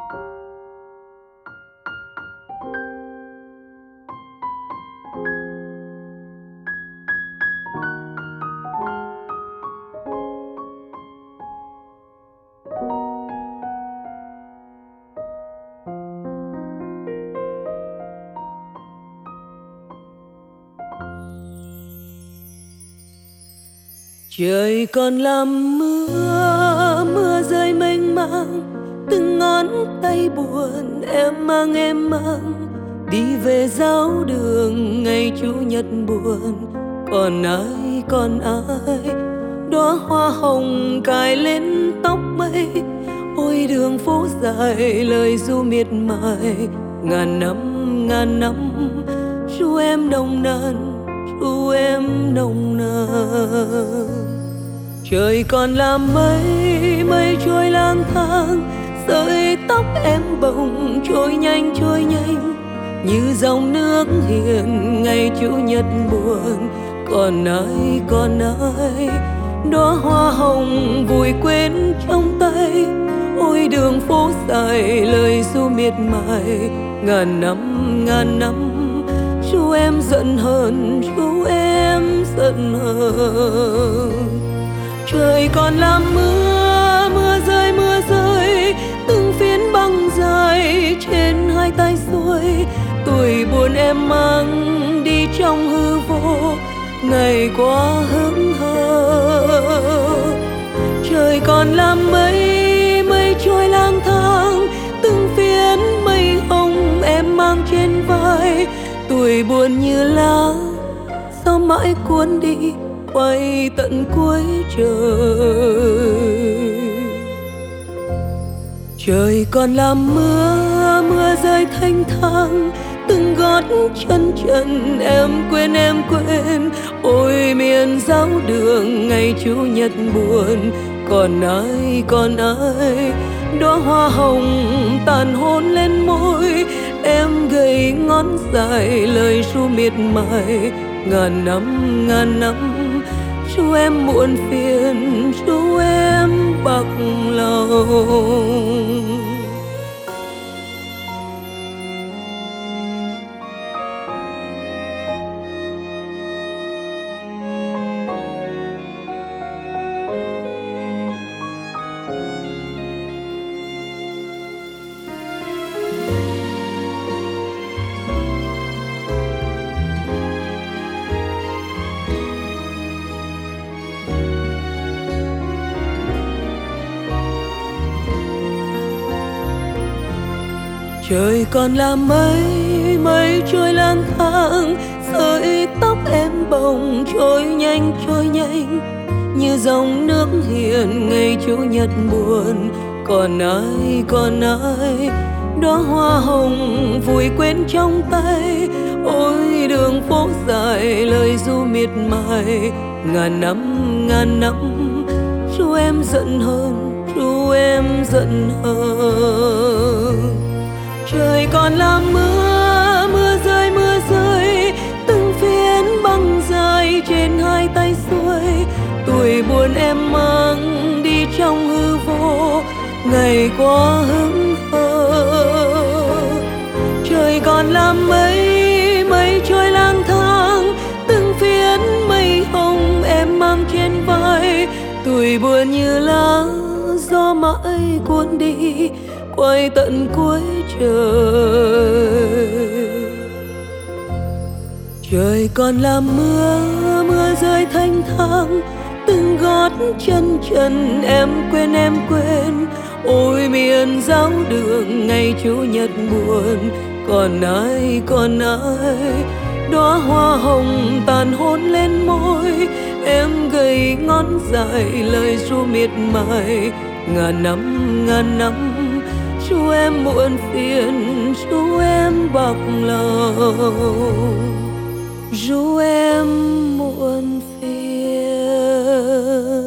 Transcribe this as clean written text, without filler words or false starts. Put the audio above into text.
Trời còn làm mưa, mưa rơi mênh mang, từng ngón tay buồn em mang đi về giáo đường ngày chủ nhật buồn. Còn ai đóa hoa hồng cài lên tóc mây, ôi đường phố dài lời ru miệt mài. Ngàn năm ru em nồng nàn, ru em nồng nàn. Trời còn làm mây, mây trôi lang thang, sợi tóc em bồng trôi nhanh như dòng nước hiền ngày chủ nhật buồn. Còn ai đóa hoa hồng vùi quên trong tay, ôi đường phố dài lời ru miệt mài. Ngàn năm ru em giận hờn, ru em giận hờn. Trời còn làm mưa, mưa rơi từng phiến băng dài trên hai tay xuôi. Tuổi buồn em mang đi trong hư vô, ngày qua hững hờ. Trời còn làm mây, mây trôi lang thang, từng phiến mây hồng em mang trên vai. Tuổi buồn như lá gió mãi cuốn đi, quay tận cuối trời. Trời còn làm mưa, mưa rơi thanh thang, từng gót chân trần em quên. Ôi miền giáo đường ngày chủ nhật buồn. Còn ai đóa hoa hồng tàn hôn lên môi, em gầy ngón dài lời ru miệt mài. Ngàn năm ru em muộn phiền, ru em bạc lòng. Trời còn là mây, mây trôi lang thang, sợi tóc em bồng trôi nhanh như dòng nước hiền ngày chủ nhật buồn. Còn ai đóa hoa hồng vùi quên trong tay, ôi đường phố dài lời ru miệt mài. Ngàn năm ru em giận hờn, ru em giận hờn. Trời còn là mưa, mưa rơi từng phiến băng dài trên hai tay xuôi. Tuổi buồn em mang đi trong hư vô, ngày qua hững hờ. Trời còn là mây, mây trôi lang thang, từng phiến mây hồng em mang trên vai. Tuổi buồn như lá gió mãi cuốn đi, quay tận cuối trời. Trời còn là mưa, mưa rơi thanh thang, từng gót chân trần em quên. Ôi miền giáo đường ngày chủ nhật buồn. Còn ai đóa hoa hồng tàn hôn lên môi, em gầy ngón dài lời ru miệt mài. Ngàn năm ru em muộn phiền, ru em bạc lòng, ru em muộn phiền.